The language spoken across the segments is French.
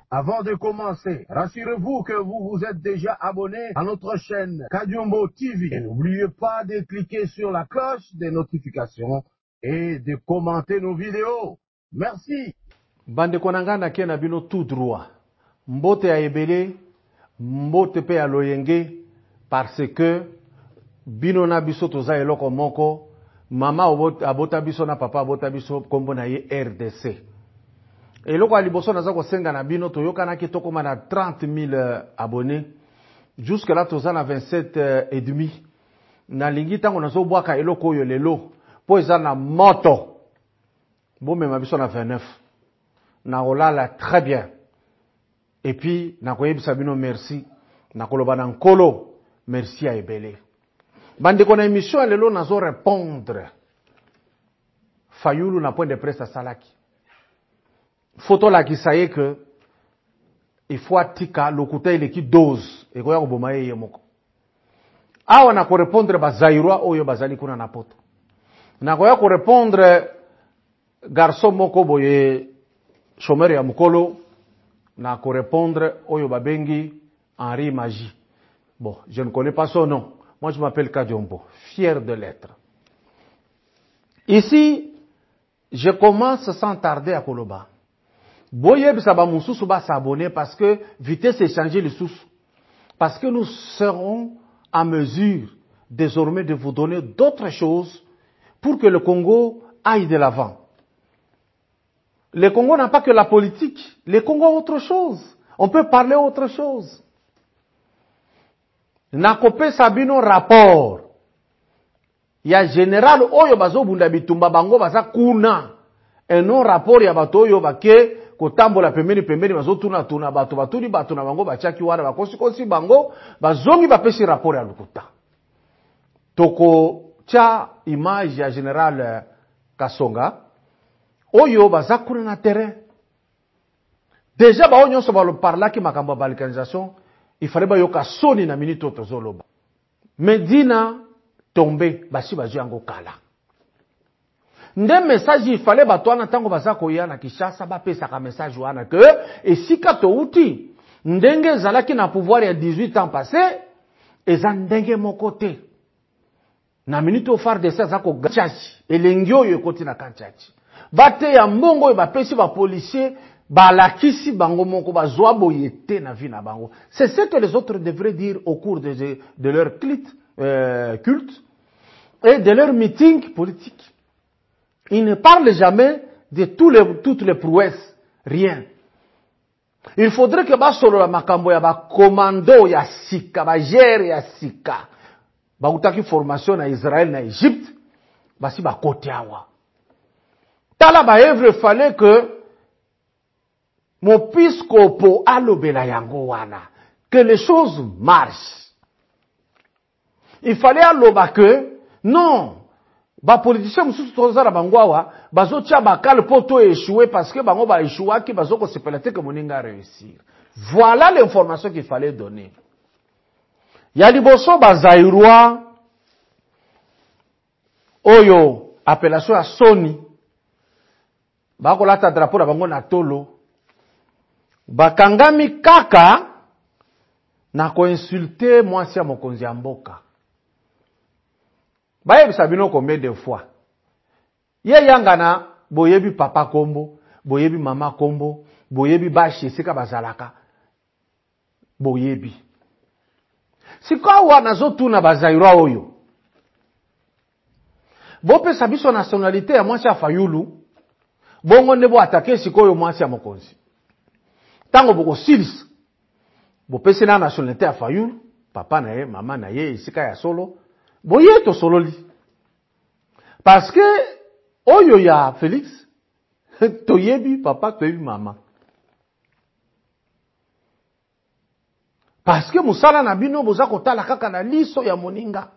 Avant de commencer, rassurez-vous que vous vous êtes déjà abonné à notre chaîne Kadiombo TV. Et n'oubliez pas de cliquer sur la cloche des notifications et de commenter nos vidéos. Merci. Bande konangana kena bino tout droit. Mbote ya ebele, mbote pe ya loyenge, parce que bino na biso toza eloko moko, mama abota biso na papa abota biso kombo na ye RDC. Eloko ya liboso naza kosenga na bino toyokana ki tokoma na 30 000 abonnés. Jusque là toza na 27 et demi. Na lingi tango nazo bwaka eloko oyo lelo, po eza na moto. Bomema biso na 29. Na olala très bien. Et puis na koyebisa bino merci. Na koloba na nkolo merci a ebele. Bandeko na émission lelo nazo répondre. Fayulu na point de presse à Salaki. Photo la kisaye que il faut atika lokuta ile ki dose e koya koboma ye moko. Awa na ko répondre ba Zairwa oyo bazali kuna na poto. Na koya ko répondre garçon moko boye chômeur ya mukolo na ko répondre oyo babengi Henri Magie. Bon, je ne connais pas son nom. Moi je m'appelle Kadiombo, fier de l'être. Ici, je commence sans tarder à Koloba. Boye bisaba mususu ba s'abonner parce que vitesse échanger les sous. Parce que nous serons en mesure désormais de vous donner d'autres choses pour que le Congo aille de l'avant. Le Congo n'a pas que la politique. Le Congo a autre chose. On peut parler autre chose. Nakope sabino rapport. Il y a général oyo bazo bunda bitumba bango baza kuna. Et non rapport ya bato oyo bake kotambola pembeni bazo tuna bato batuni bato na bango bachaki wana bakosi bango bazongi bapesi rapport ya lukuta. Toko cha image ya général Kasonga oyo baza kuna na terrain. Déjà ba onyo so ba lo parlaki makambo ya balkanisation, il fallait ba yoka soni na minute tozoloba. Medina tombe basi bazo yango kala. Nde message il fallait bato wana tango baza koya na Kinshasa ba pesa ka message wana que esika to uti ndenge zalaki na pouvoir ya 18 ans passé eza ndenge moko te. Na minute au phare de ça za ko gachachi elengi oyo ekoti na kanchachi. Bate ya mbongo ba pesi ba policier ba lakisi bango moko bazwa boyete na vie na bango. C'est ce que les autres devraient dire au cours de leur culte et de leur meeting politique. Ils ne parlent jamais de toutes les prouesses, rien. Il faudrait que ba solo la makambo ya ba commando ya sika, ba gere ya sika. Ba utaki formation na Israël na Égypte, ba si ba kote awa. Tala ba œuvre fallait que mon piscopo alobela yango wana, que les choses marchent. Il fallait aloba que non, ba politicien mususu tozala bangwawa bazo tia bakale poto échouer parce que bango ba échouer ki bazo ko sepelate que moninga réussir. Voilà l'information qu'il fallait donner. Ya liboso ba Zairwa oyo appellation ya Sony bakolata drapeau na bango na tolo bakangami kaka na ko-insulter mwasi ya mokonzi ya mboka. Bayebisa bino combien de fois. Ye yangana boyebi papa kombo, boyebi mama kombo, boyebi bashi esika bazalaka. Boyebi. Sika wana zotuna bazairwa oyo. Bopesa biso nationalité ya mwasi ya Fayulu. Bongo nebo atake sikoyo mwasi ya mokonzi. Tango boko silisa. Bopesa na nationalité ya Fayulu, papa na ye, mama na ye, esika ya solo. Boye to sololi. Parce que oyo ya Félix toyebi papa toyebi mama. Parce que musala na bino boza kotala kaka na liso ya moninga.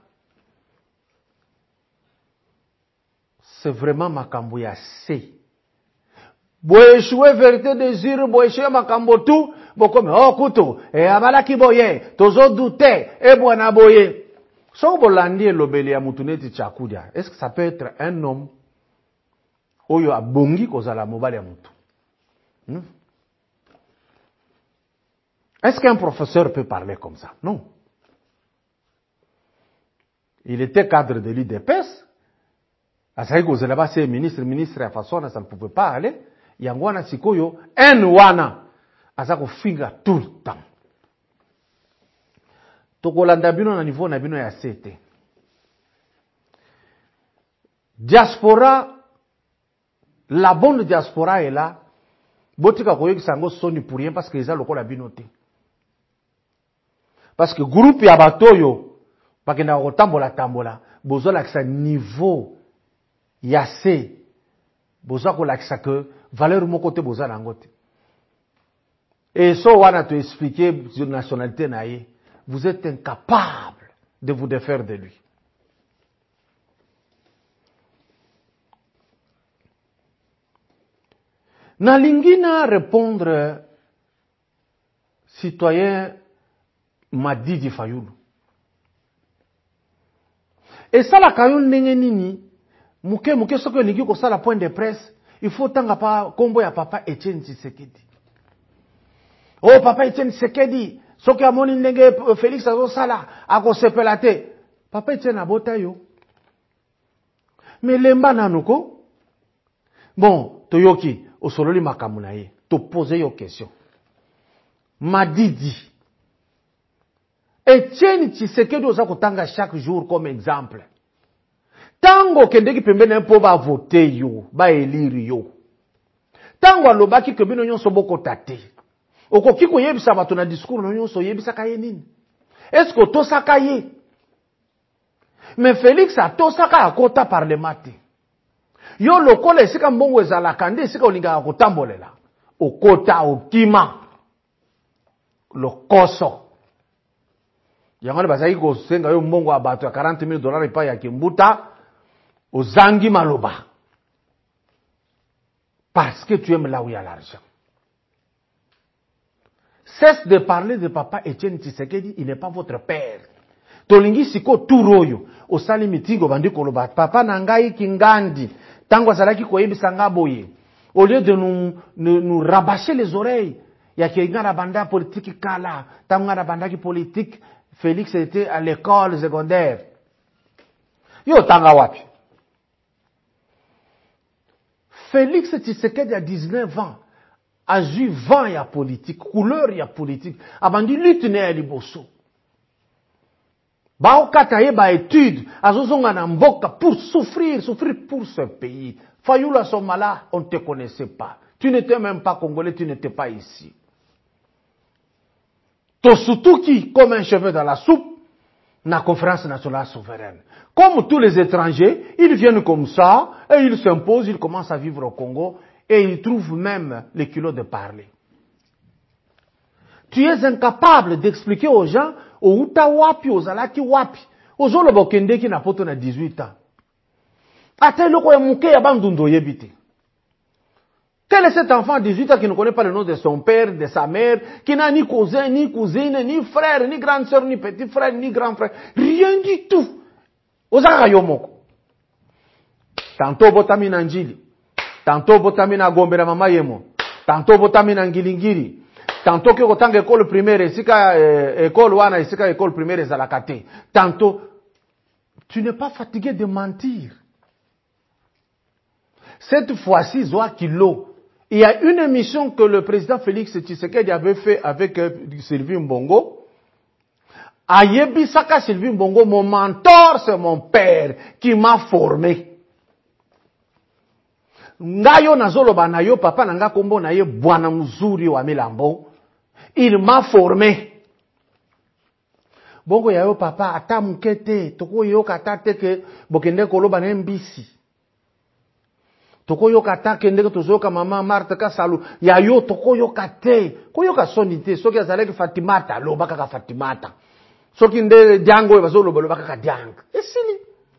C'est vraiment makambo ya se. Boyeshwe vérité désir, boyeshwe makambo tout, bokome oh kuto, abalaki boye, tozo douter, bwana boye. So bolandi elobeli ya mutuneti chakudia. Est-ce que ça peut être un homme oyo abongi kozala mobali ya mutu? Est-ce qu'un professeur peut parler comme ça? Non. Il était cadre de l'UDPS. À ça que là-bas, c'est ministre à façon, ça ne pouvait pas aller. Yangwana sikoyo, wana. À ça qu'on finga tout le temps. Tokolanda bino na niveau na bino ya CT. Diaspora, la bonne diaspora est là. Botika koyo kisango soni pour rien parce que les gens lokola binoté. Parce que groupe ya batoyo, bakenda kotambola, bozola kisa niveau ya C. Bozola kola kisa que valeur mon côté bozola nangote. Et so wana te expliquer sur nationalité naie, vous êtes incapable de vous défaire de lui. Nalingina répondre citoyen Madidi Fayoulou. Et ça la kayon ndenge nini muke soko lingi ko sala point de presse, il faut tanga pa kombo ya papa Etienne Tshisekedi. Oh papa Etienne Tshisekedi, soki amoni ndenge Félix azo sala ako sepelate. Papa Etienne abota yo. Mais lemba nanuko. Bon, toyoki osololi makambo na ye, to poser yo question. Madidi. Etienne Tshisekedi oza kotanga chaque jour comme exemple. Tango kendeki pembeni mpo ba voter yo, ba élire yo. Tango alobaki ke bino nyonso bokota te. Okoki koyebisa bato na discours no nyonso yebisaka ye nini? Est-ce que tosaka ye? Mais Félix atosaka akota parlement te. Yo lokola esika mbongo ezalaka nde esika olingaka kotambolela. Okota okima. Lokoso. Yangane bazaki kosenga yo mbongo abato ya $40,000 epai ya Kimbuta. Ozangi maloba. Parce que tu aimes là où il y a l'argent. Cesse de parler de papa Etienne Tshisekedi, il n'est pas votre père. Tolingi siko turoyo. Osali mitingo bandi koloba. Papa nangai kingandi. Tango azalaki koyebisa nga boye. Au lieu de nous rabâcher les oreilles. Ya kinga na banda politique kala. Tango na bandaki politique. Félix était à l'école secondaire. Yo tanga wapi. Félix Tshisekedi a 19 ans. A eu 20 ya politique. Couleur ya politique. Abandi lutte ne ya liboso. Ba okata ye ba étude. Azozonga na mboka pour souffrir pour ce pays. Fayoula Somala, on ne te connaissait pas. Tu n'étais même pas congolais, tu n'étais pas ici. Tosutuki comme un cheveu dans la soupe. Na conférence nationale souveraine. Comme tous les étrangers, ils viennent comme ça, et ils s'imposent, ils commencent à vivre au Congo, et ils trouvent même les kilos de parler. Tu es incapable d'expliquer aux gens, aux Uta wapi, aux Alaki wapi, aux Olobokende qui n'a pas 18 ans. Ateloko ya muke ya bandundo yebite. Quel est cet enfant de 18 ans qui ne connaît pas le nom de son père, de sa mère, qui n'a ni cousin, ni cousine, ni frère, ni grande sœur, ni petit frère, ni grand frère. Rien du tout. Ozaka yomoko. Tantôt botami na njili. Tantôt botami na gombe na mama yemo. Tantôt botami na ngilingiri. Tantôt ke kotanga école primaire, esika école wana, esika école primaire ezalakate. Tantôt, tu n'es pas fatigué de mentir. Cette fois-ci, Zoa Kilo, il y a une émission que le président Félix Tshisekedi avait fait avec Sylvie Mbongo. Ayebi Saka Sylvie Mbongo, mon mentor, c'est mon père qui m'a formé. Ngayo nazolo banayo, papa nanga kombo naye bwana mzuri wa milambo. Il m'a formé. Bongo yayo papa, ata mukete, toko yoka tate ke bokende koloba na mbisi. Toko yoka take ndenge tozoka mama Marthe Kasalu ya yo toko yoka te ko yoka sonite soki azaleki Fatimata loba kaka Fatimata soki nde diango bazolo loba kaka diang esili.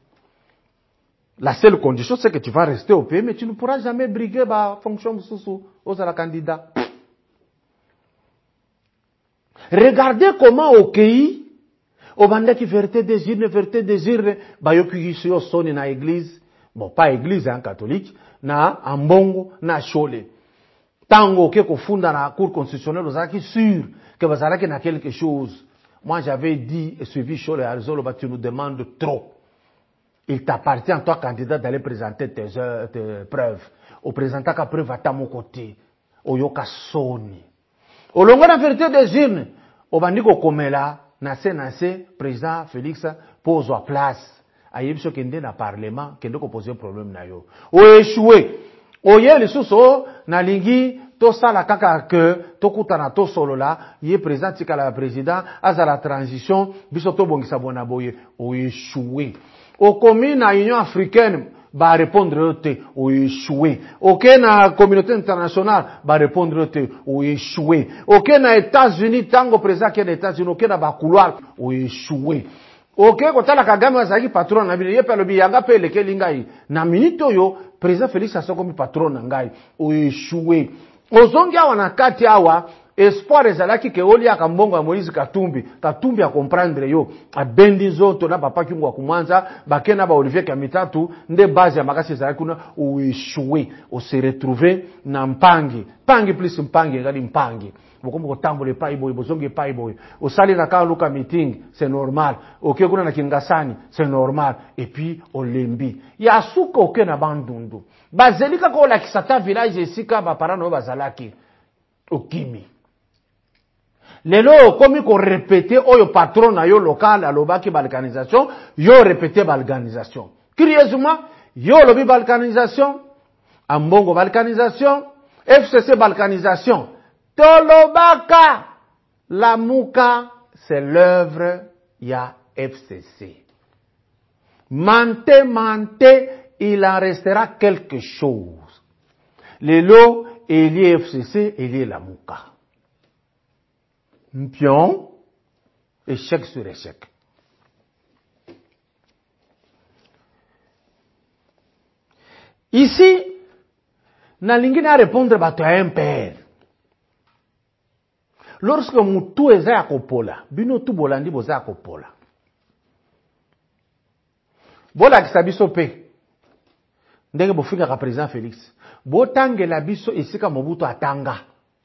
La seule condition c'est que tu vas rester au pays mais tu ne pourras jamais briguer ba fonction mususu ozala candidat. Regardez comment au pays obandaki vérité désir ba yoki yo soni na église. Bon, pas église hein, catholique, na ambongo, na chole. Tango ke kofunda na cour constitutionnelle ozaki sûr que bazalaki na quelque chose. Moi, j'avais dit et suivi sur les réseaux, tu nous demandes trop. Il t'appartient, toi, candidat, d'aller présenter tes preuves. Au présentant qu'à preuve à mon côté. Au yoka soni. Au long de la vérité des urnes, au bandiko komela, nase, président Félix, pose à place. Aïe, ce qui est dans le Parlement, qui est posé un problème na yo. Au échoué. Au yé, les sous-so, na lingi, to sala kaka que, to kutana to solo la, yé président, tika la président, aza la transition, bisoto bongisa bona boye. Au échoué. Au commis na Union africaine, va répondre au échoué. Ok na communauté internationale, va répondre au échoué. Ok na États-Unis, tango président qui est des États-Unis, ok na ba couloir, au échoué. Ok, kotala Kagame azaki patron na bino, yepe lobi yanga pe leke lingai. Na minute yo, président Félix asoko mi patron na ngai, au échoué. Ozongi awa na kati awa, espoir ezalaki ke oli aka mbongo ya Moïse Katumbi a comprendre yo abendi nzoto na papa kingu wa kumwanza bakena ba Olivier Kamitatu nde base ya makasi ezalaki kuna uéchoué o se retrouver na mpangi plus mpangi ngali mpangi bokombo kotambola epai boye bozongi epai boye osali na ka luka meeting c'est normal oke kuna na Kingasani c'est normal et puis olembi ya suka oke na bandundu bazelika ko la kisata village esika ba parano bazalaki okimi lelo komi ko répéter oyo patron na yo local alobaki balkanisation yo répéter balkanisation curieusement yo lobi balkanisation ambongo balkanisation FCC balkanisation tolobaka Lamuka c'est l'œuvre ya FCC mante il en restera quelque chose lelo lié FCC et lié Lamuka Mpion, échec sur échec. Ici, nalingi na répondre bato à un père. Lorsque mutu eza ya kopola, bino tu bolandi boza ya kopola. Bola kisabiso pe. Ndenge bofika ka président Félix. Botangela biso esika Mobutu atanga.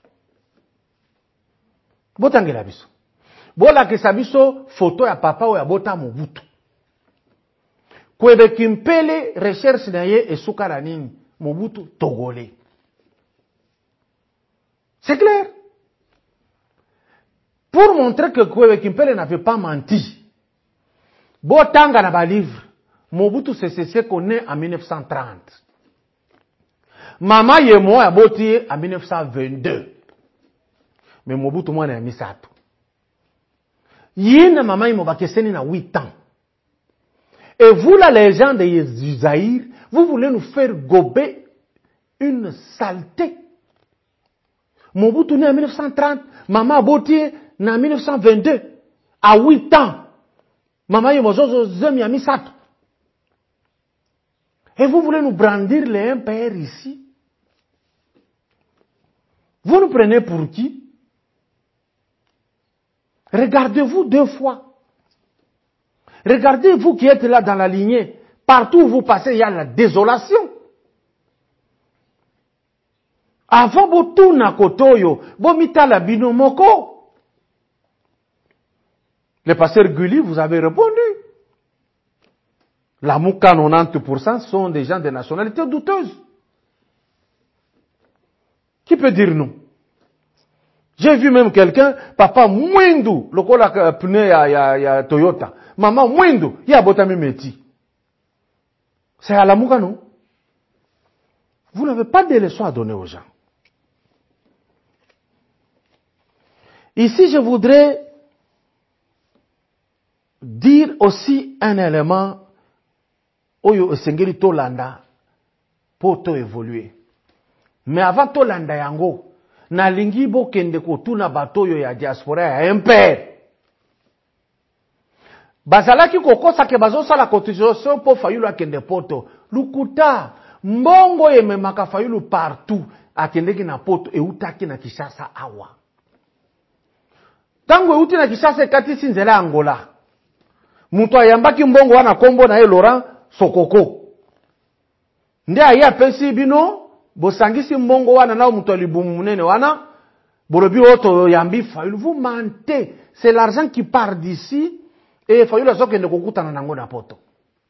Botangela biso. Bolakisa biso photo ya papa o ya bota Mobutu. Kwebe kimpele recherche na ye esuka na nini Mobutu togolais. C'est clair. Pour montrer que Kwebe Kimpele n'avait pas menti. Botanga na ba livre. Mobutu CCC connaît en 1930. Mama Yemo a boti en 1922. Mais Mobutu mwana ya misato. Yina mama Yemo bakeseni na 8 ans. Et vous, la légende de Zaïre, vous voulez nous faire gober une saleté. Mobutu né en 1930, Mama Botier né en 1922, à 8 ans. Mama Yemozozo Zemi a misato. Et vous voulez nous brandir les MPR ici? Vous nous prenez pour qui? Regardez-vous 2 fois. Regardez-vous qui êtes là dans la lignée. Partout où vous passez, il y a la désolation. Avant botuna kotoyo, bomita la binomoko. Le pasteur Gulli, vous avez répondu. La Mouka 90% sont des gens de nationalité douteuse. Qui peut dire non? J'ai vu même quelqu'un, papa Mwindu, le kola pneu ya Toyota. Maman Mwindu, il y a botami meti. C'est à la Mouka, non? Vous n'avez pas de leçons à donner aux gens. Ici, je voudrais dire aussi un élément oyo esengeli tolanda pour to évoluer. Mais avant tolanda yango, na lingi bokende kotuna batoyo ya diaspora ya MPR. Bazalaki kokosa ke bazosa la cotisation pour fayulu akende poto. Lukuta, mbongo yememaka fayulu partout akendeki na poto eutaki na Kinshasa awa. Tango euti na Kinshasa ekatisi nzela Angola. Mutu ayambaki mbongo wana kombo na ye Laurent Sokoko. Nde aya pesi bino bosangisi mbongo wana na mutu alibumu munene wana Bolobi oto yambi Fayulu, vous mentez. C'est l'argent qui part d'ici et Fayulu azo kende kokutana nango na poto.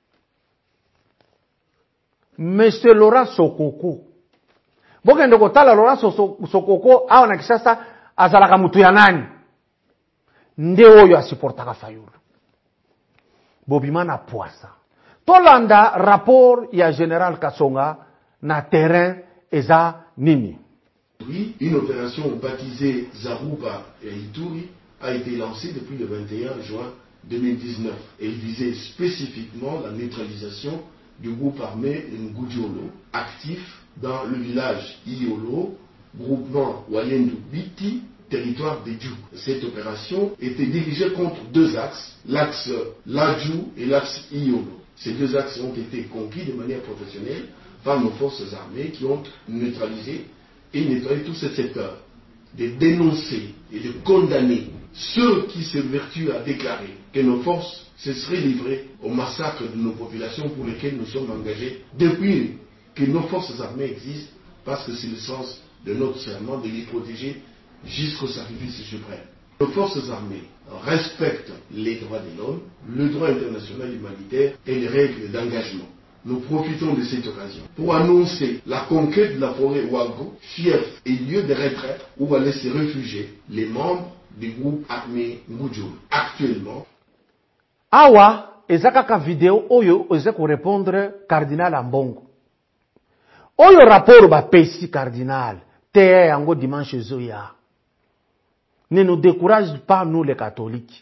Monsieur Laurent Sokoko. Bokende kotala Laurent Sokoko awa na Kinshasa azalaka mutu ya nani? Nde oyo asiportaka Fayulu. Bobima na poisa. Tolanda rapport ya Général Kasonga na terrain eza nini. Une opération baptisée Zarouba et Ituri a été lancée depuis le 21 juin 2019. Elle visait spécifiquement la neutralisation du groupe armé Ngudjolo, actif dans le village Iolo, groupement Walendu Biti, territoire des Djou. Cette opération était dirigée contre deux axes, l'axe Ladjou et l'axe Iolo. Ces deux axes ont été conquis de manière professionnelle par nos forces armées qui ont neutralisé et nettoyé tout ce secteur. De dénoncer et de condamner ceux qui se vertuent à déclarer que nos forces se seraient livrées au massacre de nos populations pour lesquelles nous sommes engagés depuis que nos forces armées existent, parce que c'est le sens de notre serment de les protéger jusqu'au sacrifice suprême. Nos forces armées respectent les droits de l'homme, le droit international humanitaire et les règles d'engagement. Nous profitons de cette occasion pour annoncer la conquête de la forêt Ouago, fief et lieu de retraite où allaient se réfugier les membres du groupe armé Ngudjolo. Actuellement, Awa ezakaka vidéo oyo ezako répondre cardinal Ambongo. Oyo rapport ba pesi cardinal te yango dimanche zoya. Ne nous décourage pas nous les catholiques.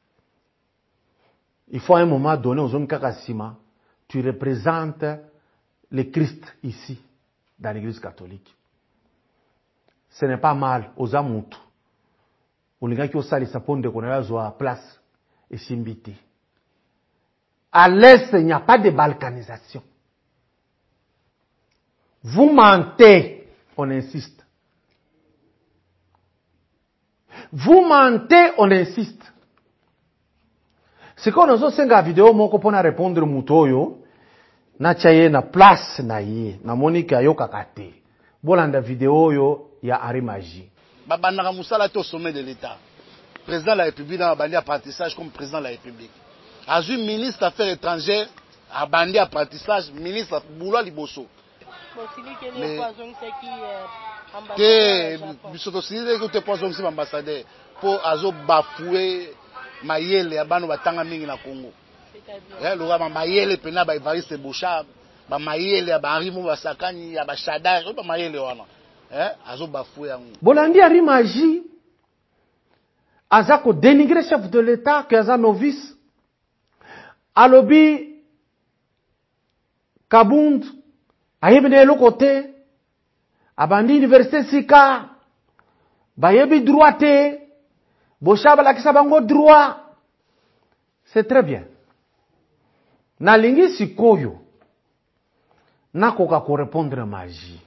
Il faut à un moment donné aux hommes kakasima, tu représentes le Christ ici dans l'église catholique. Ce n'est pas mal aux amout. On a qui au sali sapone de connaître la place et s'imbiter. À l'est, il n'y a pas de balkanisation. Vous mentez, on insiste. Vous mentez, on insiste. C'est qu'on a aussi une vidéo moko pona répondre mutoyo na chaye na place na ye na monika yo kakate. Bolanda vidéo yo ya Arimaji. Babandaka musala au sommet de l'État. Président de la République dans bandi apprentissage comme président de la République. Azui ministre affaires étrangères a bandi apprentissage ministre Boula Liboso. Que bisoto sili que te poison si ambassadeur pour azo bafouer mayele ya bano batanga mingi na Congo. Eh lo ba mayele pena ba Evariste Bouchard, ba mayele ya ba Henri Moussakani ya ba Shadar, ba mayele wana. Azo bafouer yango. Bolandi Arimaji azako dénigrer chef de l'État que aza novice. Alobi Kabund ayebene le côté abandi université sika bayebi droité boshaba la kisabango droit. C'est très bien. Na lingi sikoyo na koka ko répondre magie.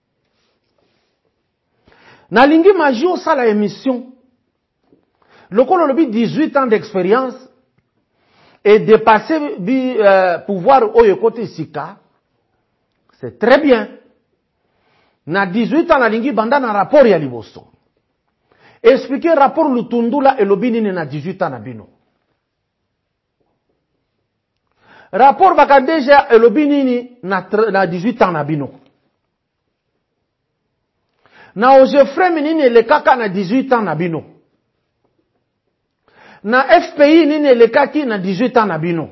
Na lingi magie au sala émission. Le colobi 18 ans d'expérience et dépasser pouvoir oyo côté sika. C'est très bien. Na 18 ans na lingi banda na rapport ya liboso. Expliquer rapport Lutundula et lobini na 18 ans na bino. Rapport Bakadeja et lobini na 18 ans na bino. Na Ojefre minini le kaka na 18 ans na bino. Na FPI nini le kaki na 18 ans na bino.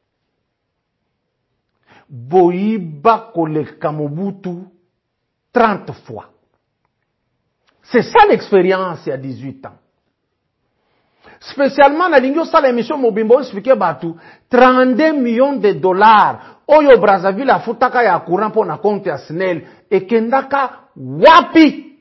Boyiba koleka Mobutu 30 fois. C'est ça l'expérience il y a 18 ans. Spécialement, na lingio ça l'émission Mobimbo expliqué batu 32 millions de dollars. Oyo Brazzaville a futaka ya courant pour na compte ya SNEL et kendaka wapi.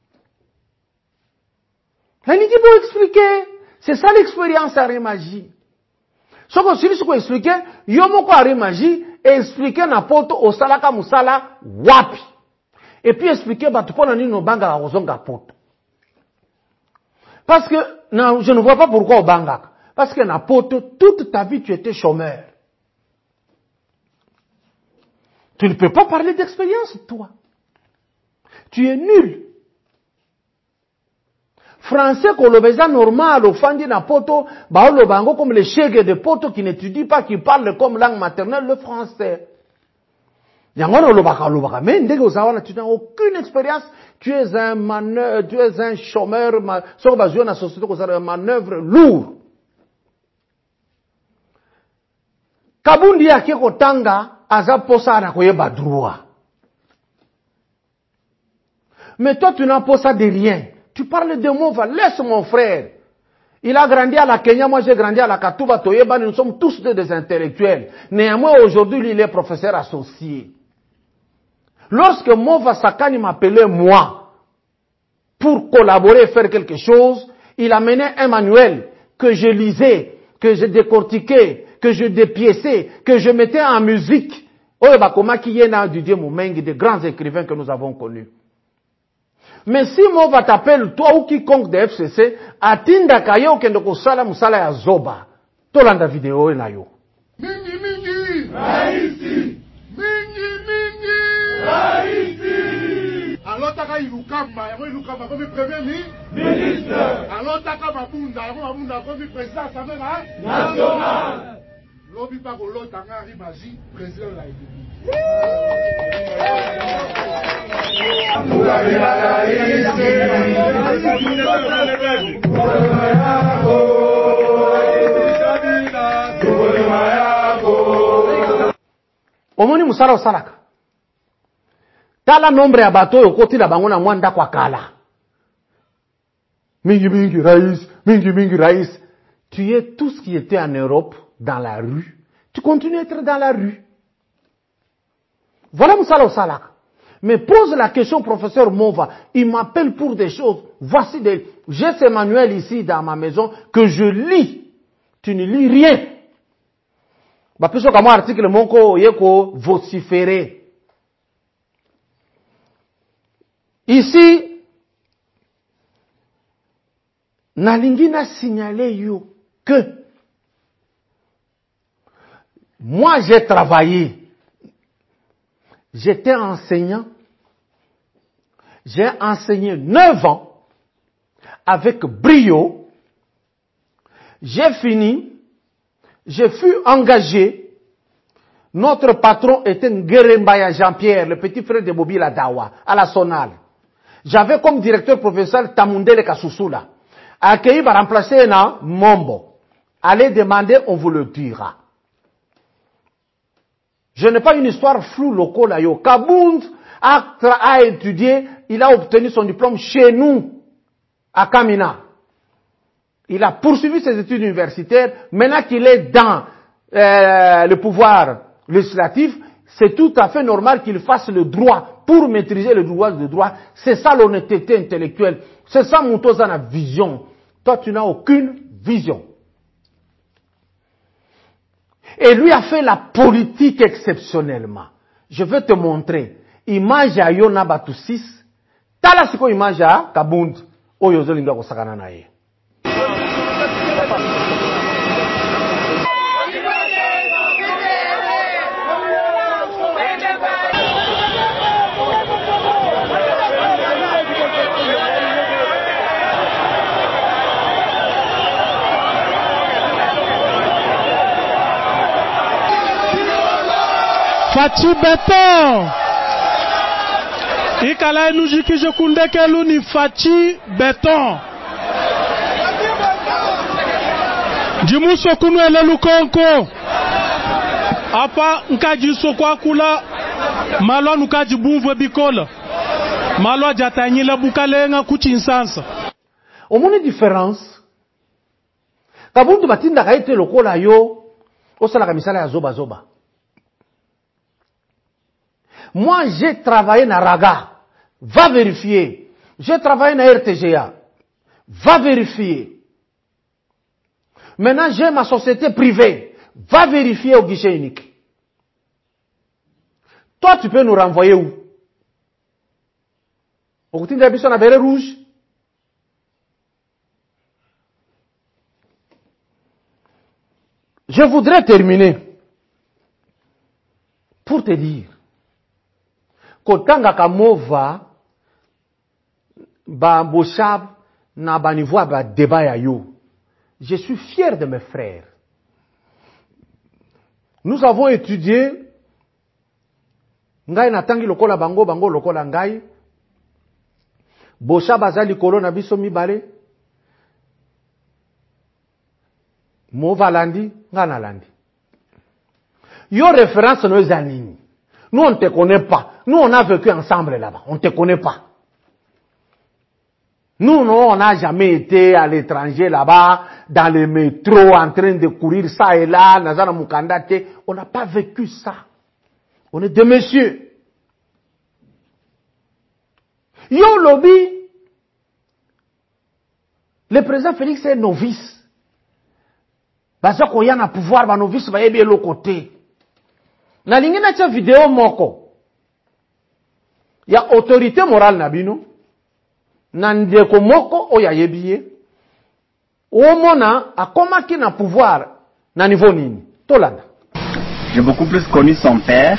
La lingibo expliqué. C'est ça l'expérience à Arimaji. Ce qu'on s'il faut expliquer, yomo ko Arimaji expliquer na poto au salaka musala wapi. Et puis expliquer batu pona nini no banga la ozonga poto. Parce que je ne vois pas pourquoi au banga. Parce que na poto toute ta vie tu étais chômeur. Tu ne peux pas parler d'expérience toi. Tu es nul. Français kolobeza normal au fandi na poto, baolo bango comme les chèques de poto qui n'étudient pas, qui parlent comme langue maternelle le français. Yangono lobaka, mais ndenge ozawana, tu n'as aucune expérience, tu es un chômeur, soko bazio na société kozala manœuvre lourd. Kabundi yake kotanga aza posa na koyeba droit. Mais toi tu n'as pas ça de rien. Tu parles de Mova, laisse mon frère. Il a grandi à la Kenya, moi j'ai grandi à la Katuba, Toyeba, nous sommes tous des intellectuels. Néanmoins, aujourd'hui, il est professeur associé. Lorsque Mova Sakani m'appelait moi, pour collaborer et faire quelque chose, il amenait un manuel que je lisais, que je décortiquais, que je dépiéçais, que je mettais en musique. Oyeba Koma qui y a du Dieu Moumengi, des grands écrivains que nous avons connus. Mais si Mova t'appelle, toi ou quiconque de FCC, atinda kayo kendo kusala musala ya zoba. Tolanda vidéo na yo. Mingi mingi raisi. Mingi raisi. Alotaka ilukamba, yako ilukamba komi premier ministre. Alotaka mabunda, yako mabunda komi président assemblée nationale. Lobi pa ko lotanga rimaji président la République. Omoni musala osalaka. Tala nombre ya bato oyo kotila bango na mwanda kwa kala. Mingi rais. Tu es tout ce qui était en Europe dans la rue. Tu continues à être dans la rue. Voilà musala osalaka. Mais pose la question au professeur Mova. Il m'appelle pour des choses. J'ai ce manuel ici dans ma maison que je lis. Tu ne lis rien. Bapiso kama article monko yeko vociférer. Ici, nalingi na signaler yo que moi j'ai travaillé. J'étais enseignant. J'ai enseigné 9 ans avec brio. J'ai fini. Je fus engagé. Notre patron était Ngerembaya Jean-Pierre, le petit frère de Bobila Dawa, à la Sonale. J'avais comme directeur professeur Tamundele Kasusula. Accueilli va remplacer na Mombo. Allez demander, on vous le dira. Je n'ai pas une histoire floue locale à yo. Kabound a étudié, il a obtenu son diplôme chez nous, à Kamina. Il a poursuivi ses études universitaires. Maintenant qu'il est dans le pouvoir législatif, c'est tout à fait normal qu'il fasse le droit pour maîtriser le droit. C'est ça l'honnêteté intellectuelle. C'est ça mon la vision. Toi, tu n'as aucune vision. Et lui a fait la politique exceptionnellement. Je vais te montrer. Image à Yona Batusis. Tala siko image à Kabund. Oyo zolinga ko sakana na ye. Fachi Béton. Ikala enujiki je kundeke luni Fachi Béton. Jimuso kunu ele lukonko. Apa nkaji sokwa kula. Malwa nukaji bumvwe bikola. Malwa jatanyila bukalenga kuchinsansa. Omoni différence. Kabundu batinda kaite lokola yo. Osala kamisala ya zoba zoba. Moi, j'ai travaillé na Raga. Va vérifier. J'ai travaillé na RTGA. Va vérifier. Maintenant, j'ai ma société privée. Va vérifier au guichet unique. Toi, tu peux nous renvoyer où? Au côté de la bison à béret rouge. Je voudrais terminer pour te dire kotanga kamova ba boshab na ba niveau ba débat ya yo. Je suis fier de mes frères. Nous avons étudié ngai natangi lokola bango bango lokola ngai bosha bazali kolo na biso mibale mo valandi ngana landi. Yo référence no zanini. Nous on te connaît pas. Nous on a vécu ensemble là-bas. On te connaît pas. Nous non, on n'a jamais été à l'étranger là-bas dans le métro en train de courir ça et là, nazana mukandate. On n'a pas vécu ça. On est des messieurs. Yo lobby. Le président Félix est novice. Parce qu'on y a un pouvoir, ba novice ba yebi l'autre côté. Na lingi na tia vidéo moko. Il y a autorité morale na bino. Na ndeko moko oya yebiye. Omona akomaki na pouvoir na niveau nini. Tolanda. J'ai beaucoup plus connu son père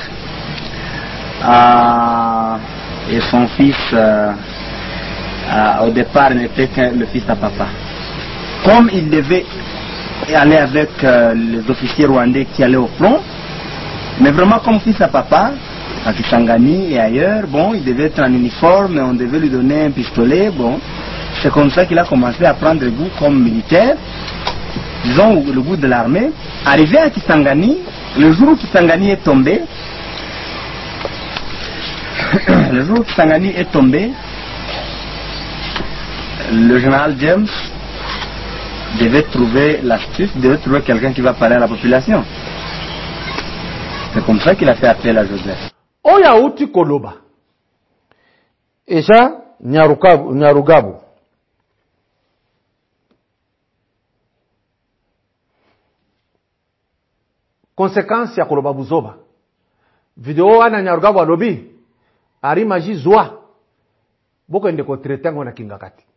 et son fils au départ n'était que le fils à papa. Comme il devait aller avec les officiers rwandais qui allaient au front, mais vraiment comme fils à papa, à Kisangani et ailleurs, bon, il devait être en uniforme, on devait lui donner un pistolet, bon. C'est comme ça qu'il a commencé à prendre le goût comme militaire, disons le goût de l'armée. Arrivé à Kisangani, le jour où Kisangani est tombé, le général James devait trouver l'astuce, devait trouver quelqu'un qui va parler à la population. C'est comme ça qu'il a fait appel à Joseph. Oya uti koloba. Esha Nyarugabu. Conséquence ya koloba buzoba. Video wana Nyarugabu alobi. Ari maji zwa. Boko ndeko tretango na kingakati.